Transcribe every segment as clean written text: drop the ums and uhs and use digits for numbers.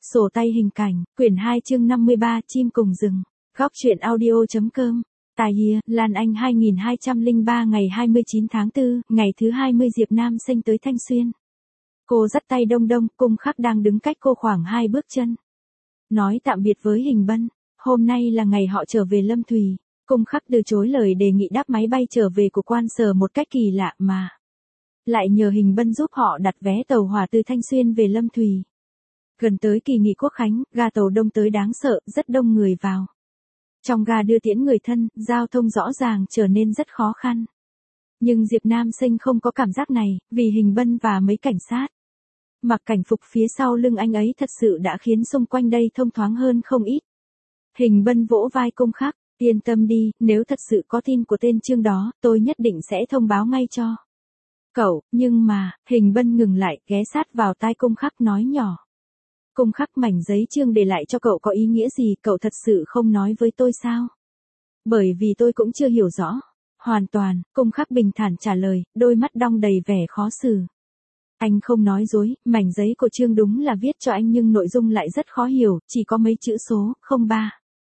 Sổ tay hình cảnh, quyển 2 chương 53, chim cùng rừng. Góc truyện audio.com. Tài Hìa, Lan Anh 2203 ngày 29 tháng 4, ngày thứ 20 Diệp Nam Xanh tới Thanh Xuyên. Cô dắt tay Đông Đông, Cung Khắc đang đứng cách cô khoảng 2 bước chân. Nói tạm biệt với Hình Bân, hôm nay là ngày họ trở về Lâm Thùy. Cung Khắc từ chối lời đề nghị đáp máy bay trở về của quan sở một cách kỳ lạ mà lại nhờ Hình Bân giúp họ đặt vé tàu hỏa từ Thanh Xuyên về Lâm Thùy. Gần tới kỳ nghỉ Quốc khánh, ga tàu đông tới đáng sợ, rất đông người vào. Trong ga đưa tiễn người thân, giao thông rõ ràng trở nên rất khó khăn. Nhưng Diệp Nam Xanh không có cảm giác này, vì Hình Bân và mấy cảnh sát mặc cảnh phục phía sau lưng anh ấy thật sự đã khiến xung quanh đây thông thoáng hơn không ít. Hình Bân vỗ vai Cung Khắc, yên tâm đi, nếu thật sự có tin của tên Trương đó, tôi nhất định sẽ thông báo ngay cho cậu. Nhưng mà, Hình Bân ngừng lại, ghé sát vào tai Cung Khắc nói nhỏ. Cung Khắc, mảnh giấy Trương để lại cho cậu có ý nghĩa gì, cậu thật sự không nói với tôi sao? Bởi vì tôi cũng chưa hiểu rõ. Hoàn toàn, Cung Khắc bình thản trả lời, đôi mắt đong đầy vẻ khó xử. Anh không nói dối, mảnh giấy của Trương đúng là viết cho anh nhưng nội dung lại rất khó hiểu, chỉ có mấy chữ số, 03,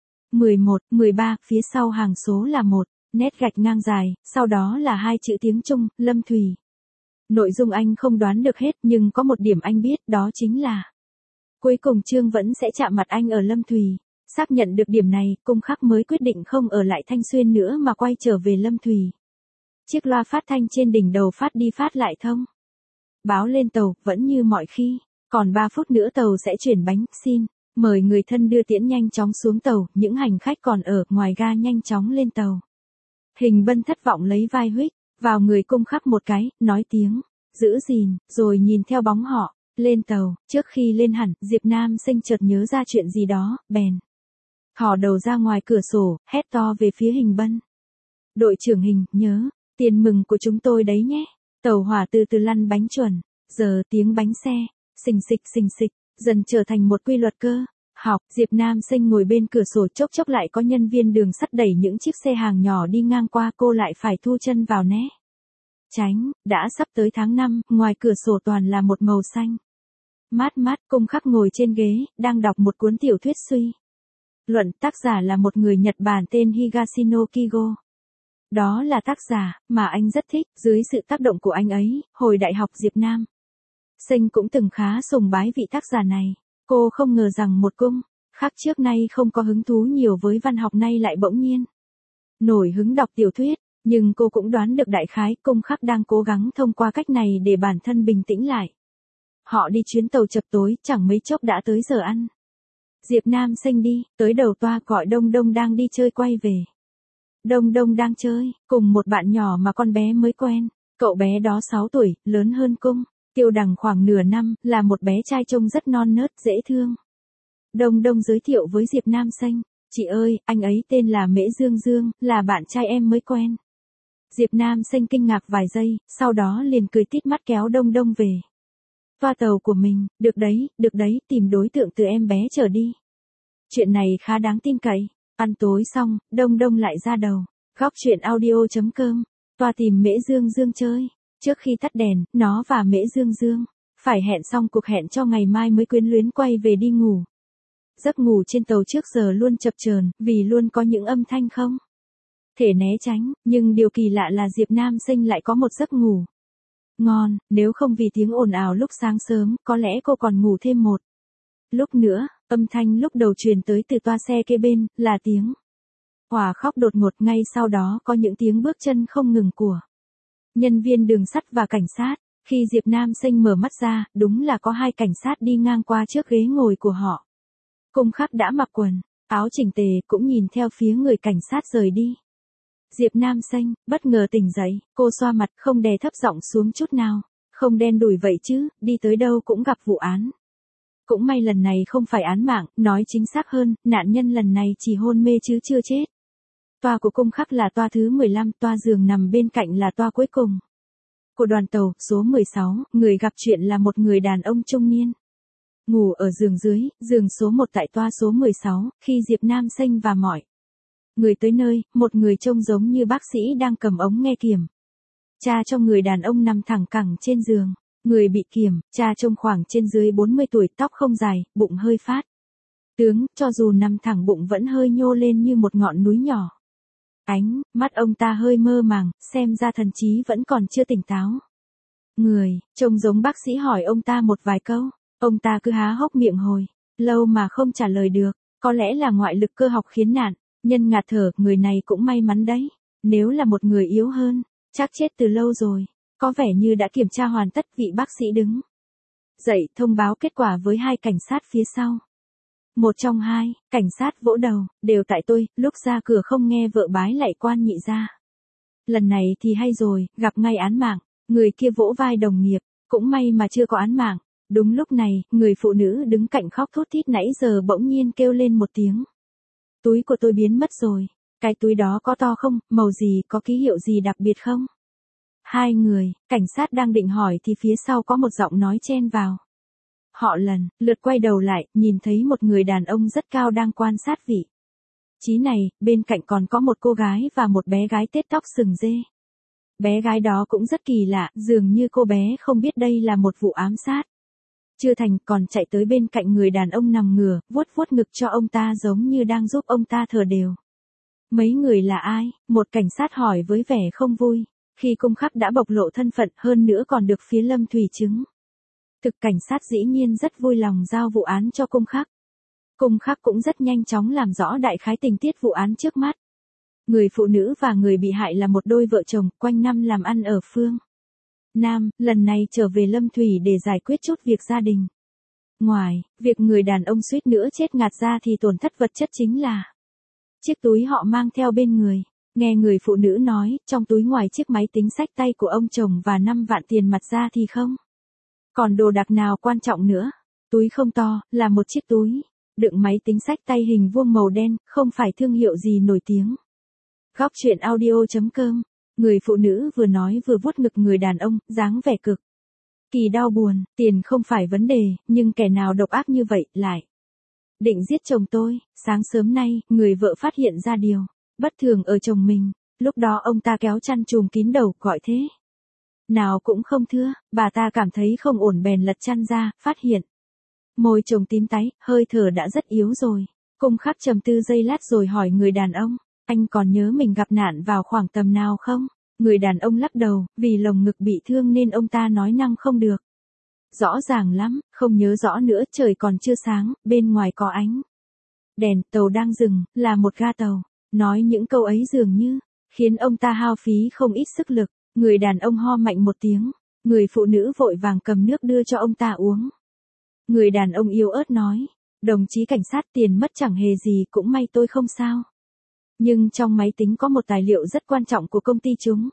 11, 13, phía sau hàng số là 1, nét gạch ngang dài, sau đó là 2 chữ tiếng Trung, Lâm Thùy. Nội dung anh không đoán được hết nhưng có một điểm anh biết, đó chính là cuối cùng Trương vẫn sẽ chạm mặt anh ở Lâm Thùy. Xác nhận được điểm này, Cung Khắc mới quyết định không ở lại Thanh Xuyên nữa mà quay trở về Lâm Thùy. Chiếc loa phát thanh trên đỉnh đầu phát đi phát lại thông báo lên tàu, vẫn như mọi khi. Còn 3 phút nữa tàu sẽ chuyển bánh, xin mời người thân đưa tiễn nhanh chóng xuống tàu, những hành khách còn ở ngoài ga nhanh chóng lên tàu. Hình Bân thất vọng lấy vai huých vào người Cung Khắc một cái, nói tiếng giữ gìn, rồi nhìn theo bóng họ lên tàu. Trước khi lên hẳn, Diệp Nam Xanh chợt nhớ ra chuyện gì đó, bèn thò đầu ra ngoài cửa sổ, hét to về phía Hình Bân. Đội trưởng Hình, nhớ tiền mừng của chúng tôi đấy nhé. Tàu hỏa từ từ lăn bánh chuẩn, giờ tiếng bánh xe xình xịch, dần trở thành một quy luật cơ học. Diệp Nam Xanh ngồi bên cửa sổ, chốc chốc lại có nhân viên đường sắt đẩy những chiếc xe hàng nhỏ đi ngang qua, cô lại phải thu chân vào né tránh. Đã sắp tới tháng 5, ngoài cửa sổ toàn là một màu xanh mát. Cung Khắc ngồi trên ghế, đang đọc một cuốn tiểu thuyết suy luận, tác giả là một người Nhật Bản tên Higashino Kigo. Đó là tác giả mà anh rất thích. Dưới sự tác động của anh ấy, hồi đại học Diệp Nam Xanh cũng từng khá sùng bái vị tác giả này. Cô không ngờ rằng một Cung Khắc trước nay không có hứng thú nhiều với văn học nay lại bỗng nhiên nổi hứng đọc tiểu thuyết. Nhưng cô cũng đoán được đại khái Cung Khắc đang cố gắng thông qua cách này để bản thân bình tĩnh lại. Họ đi chuyến tàu chập tối, chẳng mấy chốc đã tới giờ ăn. Diệp Nam Xanh đi tới đầu toa gọi Đông Đông đang đi chơi quay về. Đông Đông đang chơi cùng một bạn nhỏ mà con bé mới quen. Cậu bé đó 6 tuổi, lớn hơn Cung Tiêu Đằng khoảng nửa năm, là một bé trai trông rất non nớt, dễ thương. Đông Đông giới thiệu với Diệp Nam Xanh, chị ơi, anh ấy tên là Mễ Dương, là bạn trai em mới quen. Diệp Nam Xanh kinh ngạc vài giây, sau đó liền cười tít mắt kéo Đông Đông về toa tàu của mình. Được đấy, tìm đối tượng từ em bé trở đi. Chuyện này khá đáng tin cậy. Ăn tối xong, Đông Đông lại ra đầu. Góc truyện audio.com. Toa tìm Mễ Dương chơi. Trước khi tắt đèn, nó và Mễ Dương phải hẹn xong cuộc hẹn cho ngày mai mới quyến luyến quay về đi ngủ. Giấc ngủ trên tàu trước giờ luôn chập chờn, vì luôn có những âm thanh không thể né tránh. Nhưng điều kỳ lạ là Diệp Nam Xanh lại có một giấc ngủ ngon. Nếu không vì tiếng ồn ào lúc sáng sớm, có lẽ cô còn ngủ thêm một lúc nữa. Âm thanh lúc đầu truyền tới từ toa xe kế bên, là tiếng Hòa khóc đột ngột. Ngay sau đó có những tiếng bước chân không ngừng của nhân viên đường sắt và cảnh sát. Khi Diệp Nam Xanh mở mắt ra, đúng là có 2 cảnh sát đi ngang qua trước ghế ngồi của họ. Cung Khắc đã mặc quần áo chỉnh tề, cũng nhìn theo phía người cảnh sát rời đi. Diệp Nam Xanh bất ngờ tỉnh dậy, cô xoa mặt, không đè thấp giọng xuống chút nào. Không đen đủi vậy chứ, đi tới đâu cũng gặp vụ án. Cũng may lần này không phải án mạng, nói chính xác hơn, nạn nhân lần này chỉ hôn mê chứ chưa chết. Toa của Cung Khắc là toa thứ 15, toa giường nằm bên cạnh là toa cuối cùng của đoàn tàu, số 16, người gặp chuyện là một người đàn ông trung niên. Ngủ ở giường dưới, giường số 1 tại toa số 16, khi Diệp Nam Xanh và mọi người tới nơi, một người trông giống như bác sĩ đang cầm ống nghe kiểm tra cho người đàn ông nằm thẳng cẳng trên giường. Người bị kiểm tra trông khoảng trên dưới 40 tuổi, tóc không dài, bụng hơi phát. Tướng, cho dù nằm thẳng bụng vẫn hơi nhô lên như một ngọn núi nhỏ. Ánh mắt ông ta hơi mơ màng, xem ra thần trí vẫn còn chưa tỉnh táo. Người trông giống bác sĩ hỏi ông ta một vài câu, ông ta cứ há hốc miệng hồi lâu mà không trả lời được. Có lẽ là ngoại lực cơ học khiến nạn nhân ngạt thở. Người này cũng may mắn đấy, nếu là một người yếu hơn, chắc chết từ lâu rồi. Có vẻ như đã kiểm tra hoàn tất. Vị bác sĩ đứng dậy thông báo kết quả với hai cảnh sát phía sau. Một trong hai cảnh sát vỗ đầu, đều tại tôi, lúc ra cửa không nghe vợ bái lạy quan nhị ra. Lần này thì hay rồi, gặp ngay án mạng. Người kia vỗ vai đồng nghiệp, cũng may mà chưa có án mạng. Đúng lúc này, người phụ nữ đứng cạnh khóc thút thít nãy giờ bỗng nhiên kêu lên một tiếng. Túi của tôi biến mất rồi. Cái túi đó có to không, màu gì, có ký hiệu gì đặc biệt không? Hai người cảnh sát đang định hỏi thì phía sau có một giọng nói chen vào. Họ lần lượt quay đầu lại, nhìn thấy một người đàn ông rất cao đang quan sát vị trí này, bên cạnh còn có một cô gái và một bé gái tết tóc sừng dê. Bé gái đó cũng rất kỳ lạ, dường như cô bé không biết đây là một vụ ám sát. Chưa thành, còn chạy tới bên cạnh người đàn ông nằm ngửa, vuốt vuốt ngực cho ông ta giống như đang giúp ông ta thở đều. Mấy người là ai? Một cảnh sát hỏi với vẻ không vui, khi cung khắc đã bộc lộ thân phận, hơn nữa còn được phía Lâm Thủy chứng thực. Cảnh sát dĩ nhiên rất vui lòng giao vụ án cho cung khắc. Cung khắc cũng rất nhanh chóng làm rõ đại khái tình tiết vụ án trước mắt. Người phụ nữ và người bị hại là một đôi vợ chồng, quanh năm làm ăn ở phương Nam, lần này trở về Lâm Thủy để giải quyết chút việc gia đình. Ngoài việc người đàn ông suýt nữa chết ngạt ra thì tổn thất vật chất chính là chiếc túi họ mang theo bên người. Nghe người phụ nữ nói, trong túi ngoài chiếc máy tính xách tay của ông chồng và 5 vạn tiền mặt ra thì không còn đồ đạc nào quan trọng nữa. Túi không to, là một chiếc túi đựng máy tính xách tay hình vuông màu đen, không phải thương hiệu gì nổi tiếng. Góc truyện audio.com. Người phụ nữ vừa nói vừa vuốt ngực người đàn ông, dáng vẻ cực kỳ đau buồn. Tiền không phải vấn đề, nhưng kẻ nào độc ác như vậy lại định giết chồng tôi. Sáng sớm nay, người vợ phát hiện ra điều bất thường ở chồng mình. Lúc đó ông ta kéo chăn trùm kín đầu, gọi thế nào cũng không thưa. Bà ta cảm thấy không ổn bèn lật chăn ra, phát hiện môi chồng tím tái, hơi thở đã rất yếu rồi. Cung khắc trầm tư giây lát rồi hỏi người đàn ông, anh còn nhớ mình gặp nạn vào khoảng tầm nào không? Người đàn ông lắc đầu, vì lồng ngực bị thương nên ông ta nói năng không được rõ ràng lắm, không nhớ rõ nữa. Trời còn chưa sáng, bên ngoài có ánh đèn, tàu đang dừng, là một ga tàu. Nói những câu ấy dường như khiến ông ta hao phí không ít sức lực. Người đàn ông ho mạnh một tiếng, người phụ nữ vội vàng cầm nước đưa cho ông ta uống. Người đàn ông yếu ớt nói, đồng chí cảnh sát, tiền mất chẳng hề gì, cũng may tôi không sao. Nhưng trong máy tính có một tài liệu rất quan trọng của công ty chúng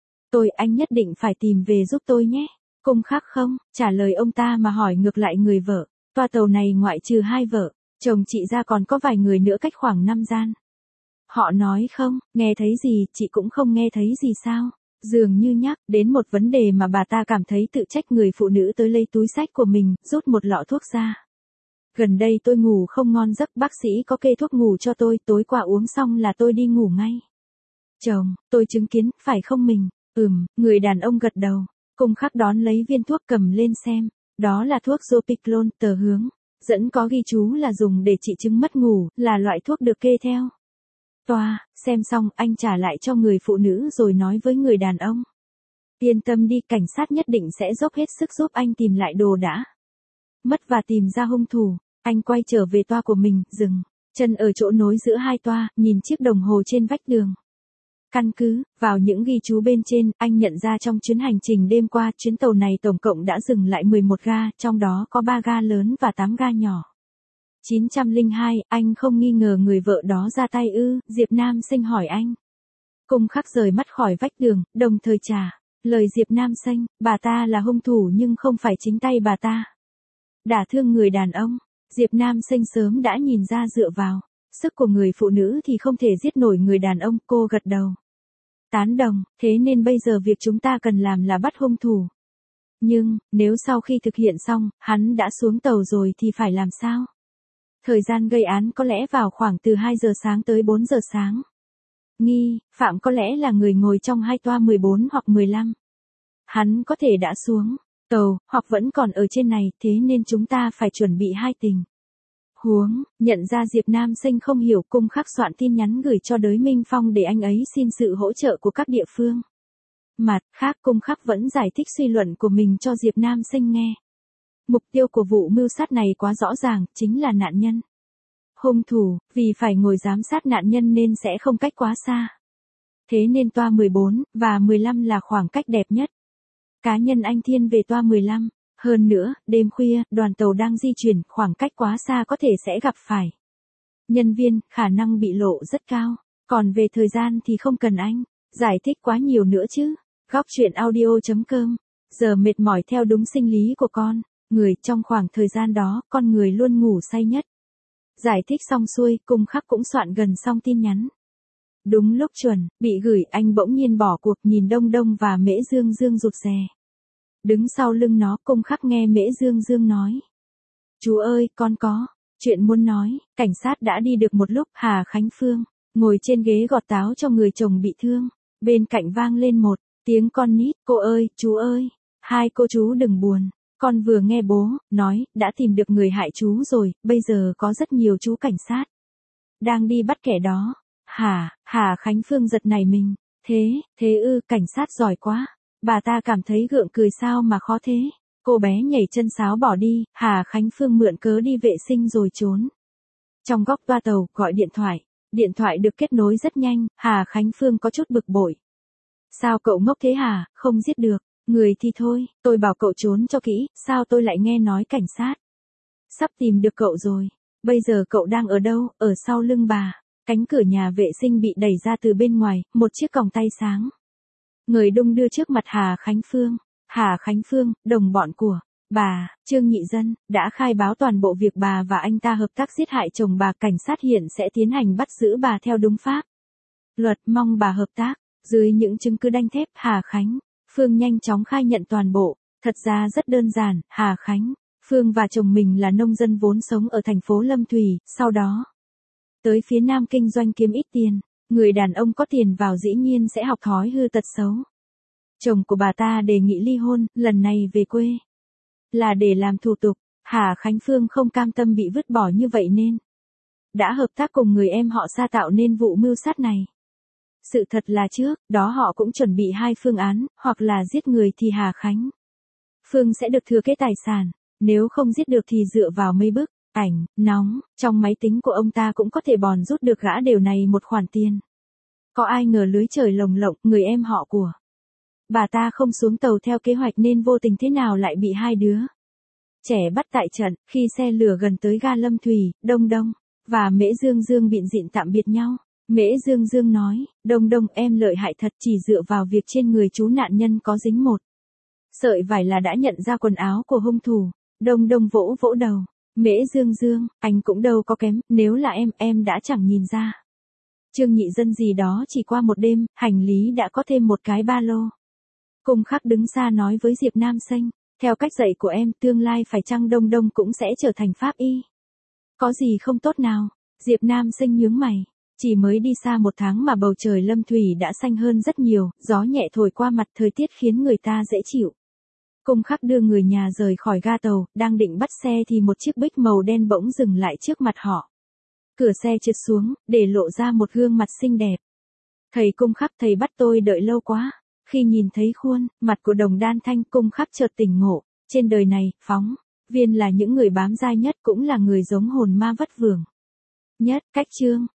anh nhất định phải tìm về giúp tôi nhé. Cung khắc không trả lời ông ta mà hỏi ngược lại người vợ, toa tàu này ngoại trừ hai vợ chồng chị ra còn có vài người nữa cách khoảng 5 gian. Họ nói không, nghe thấy gì, chị cũng không nghe thấy gì sao? Dường như nhắc đến một vấn đề mà bà ta cảm thấy tự trách. Người phụ nữ tới lấy túi xách của mình, rút một lọ thuốc ra. Gần đây tôi ngủ không ngon giấc, bác sĩ có kê thuốc ngủ cho tôi, tối qua uống xong là tôi đi ngủ ngay. Chồng, tôi chứng kiến, phải không mình? Người đàn ông gật đầu. Cung khắc đón lấy viên thuốc cầm lên xem. Đó là thuốc Zopiclone, tờ hướng dẫn có ghi chú là dùng để trị chứng mất ngủ, là loại thuốc được kê theo toa. Xem xong, anh trả lại cho người phụ nữ rồi nói với người đàn ông. Yên tâm đi, cảnh sát nhất định sẽ dốc hết sức giúp anh tìm lại đồ đã mất và tìm ra hung thủ. Anh quay trở về toa của mình, dừng chân ở chỗ nối giữa hai toa, nhìn chiếc đồng hồ trên vách tường. Căn cứ vào những ghi chú bên trên, anh nhận ra trong chuyến hành trình đêm qua, chuyến tàu này tổng cộng đã dừng lại 11 ga, trong đó có 3 ga lớn và 8 ga nhỏ. 902, anh không nghi ngờ người vợ đó ra tay ư? Diệp Nam Sinh hỏi anh. Cung khắc rời mắt khỏi vách tường, đồng thời trả lời Diệp Nam Sinh, bà ta là hung thủ nhưng không phải chính tay bà ta đả thương người đàn ông. Diệp Nam Sinh sớm đã nhìn ra dựa vào sức của người phụ nữ thì không thể giết nổi người đàn ông. Cô gật đầu tán đồng, thế nên bây giờ việc chúng ta cần làm là bắt hung thủ. Nhưng, nếu sau khi thực hiện xong, hắn đã xuống tàu rồi thì phải làm sao? Thời gian gây án có lẽ vào khoảng từ 2 giờ sáng tới 4 giờ sáng. Nghi phạm có lẽ là người ngồi trong hai toa 14 hoặc 15. Hắn có thể đã xuống tàu, hoặc vẫn còn ở trên này, thế nên chúng ta phải chuẩn bị hai tình huống. Nhận ra Diệp Nam Sinh không hiểu, Cung Khắc soạn tin nhắn gửi cho Đới Minh Phong để anh ấy xin sự hỗ trợ của các địa phương. Mặt khác, Cung Khắc vẫn giải thích suy luận của mình cho Diệp Nam Sinh nghe. Mục tiêu của vụ mưu sát này quá rõ ràng, chính là nạn nhân. Hung thủ, vì phải ngồi giám sát nạn nhân nên sẽ không cách quá xa. Thế nên toa 14 và 15 là khoảng cách đẹp nhất. Cá nhân anh thiên về toa 15. Hơn nữa, đêm khuya, đoàn tàu đang di chuyển, khoảng cách quá xa có thể sẽ gặp phải nhân viên, khả năng bị lộ rất cao. Còn về thời gian thì không cần anh giải thích quá nhiều nữa chứ. Góc truyện audio.com. Giờ mệt mỏi theo đúng sinh lý của con người, trong khoảng thời gian đó, con người luôn ngủ say nhất. Giải thích xong xuôi, Cung Khắc cũng soạn gần xong tin nhắn. Đúng lúc chuẩn bị gửi, anh bỗng nhiên bỏ cuộc, nhìn Đông Đông và Mễ Dương Dương rụt rè. Đứng sau lưng nó, Cung Khắc nghe Mễ Dương Dương nói. Chú ơi, con có chuyện muốn nói. Cảnh sát đã đi được một lúc, Hà Khánh Phương ngồi trên ghế gọt táo cho người chồng bị thương. Bên cạnh vang lên một tiếng con nít, cô ơi, chú ơi. Hai cô chú đừng buồn. Con vừa nghe bố nói, đã tìm được người hại chú rồi, bây giờ có rất nhiều chú cảnh sát đang đi bắt kẻ đó. Hà Khánh Phương giật nảy mình. Thế ư, cảnh sát giỏi quá. Bà ta cảm thấy gượng cười, sao mà khó thế. Cô bé nhảy chân sáo bỏ đi, Hà Khánh Phương mượn cớ đi vệ sinh rồi trốn. Trong góc toa tàu, gọi điện thoại. Điện thoại được kết nối rất nhanh, Hà Khánh Phương có chút bực bội. Sao cậu ngốc thế hả, không giết được người thì thôi, tôi bảo cậu trốn cho kỹ, sao tôi lại nghe nói cảnh sát sắp tìm được cậu rồi. Bây giờ cậu đang ở đâu? Ở sau lưng bà. Cánh cửa nhà vệ sinh bị đẩy ra từ bên ngoài, một chiếc còng tay sáng người đung đưa trước mặt Hà Khánh Phương. Hà Khánh Phương, đồng bọn của bà, Trương Nhị Dân, đã khai báo toàn bộ việc bà và anh ta hợp tác giết hại chồng bà. Cảnh sát hiện sẽ tiến hành bắt giữ bà theo đúng pháp luật, mong bà hợp tác. Dưới những chứng cứ đanh thép, Hà Khánh Phương nhanh chóng khai nhận toàn bộ. Thật ra rất đơn giản, Hà Khánh Phương và chồng mình là nông dân vốn sống ở thành phố Lâm Thủy, sau đó tới phía Nam kinh doanh kiếm ít tiền. Người đàn ông có tiền vào dĩ nhiên sẽ học thói hư tật xấu. Chồng của bà ta đề nghị ly hôn, lần này về quê là để làm thủ tục. Hà Khánh Phương không cam tâm bị vứt bỏ như vậy nên đã hợp tác cùng người em họ Sa tạo nên vụ mưu sát này. Sự thật là trước đó họ cũng chuẩn bị hai phương án, hoặc là giết người thì Hà Khánh Phương sẽ được thừa kế tài sản, nếu không giết được thì dựa vào mấy bức ảnh nóng trong máy tính của ông ta cũng có thể bòn rút được gã đều này một khoản tiền. Có ai ngờ lưới trời lồng lộng, người em họ của bà ta không xuống tàu theo kế hoạch nên vô tình thế nào lại bị hai đứa trẻ bắt tại trận. Khi xe lửa gần tới ga Lâm Thủy, Đông Đông và Mễ Dương Dương bịn dịn tạm biệt nhau. Mễ Dương Dương nói, Đông Đông em lợi hại thật, chỉ dựa vào việc trên người chú nạn nhân có dính một sợi vải là đã nhận ra quần áo của hung thủ. Đông Đông vỗ vỗ đầu. Mễ Dương Dương, anh cũng đâu có kém, nếu là em đã chẳng nhìn ra. Trương Nhị Dân gì đó chỉ qua một đêm, hành lý đã có thêm một cái ba lô. Cung Khắc đứng xa nói với Diệp Nam Sinh, theo cách dạy của em, tương lai phải chăng Đông Đông cũng sẽ trở thành pháp y. Có gì không tốt nào? Diệp Nam Sinh nhướng mày. Chỉ mới đi xa một tháng mà bầu trời Lâm Thủy đã xanh hơn rất nhiều, gió nhẹ thổi qua mặt, thời tiết khiến người ta dễ chịu. Cung Khắc đưa người nhà rời khỏi ga tàu, đang định bắt xe thì một chiếc Bích màu đen bỗng dừng lại trước mặt họ. Cửa xe trượt xuống, để lộ ra một gương mặt xinh đẹp. Thầy Cung Khắc, thầy bắt tôi đợi lâu quá. Khi nhìn thấy khuôn mặt của Đồng Đan Thanh, Cung Khắc chợt tỉnh ngộ. Trên đời này, phóng viên là những người bám dai nhất, cũng là người giống hồn ma vất vưởng nhất. Cách chương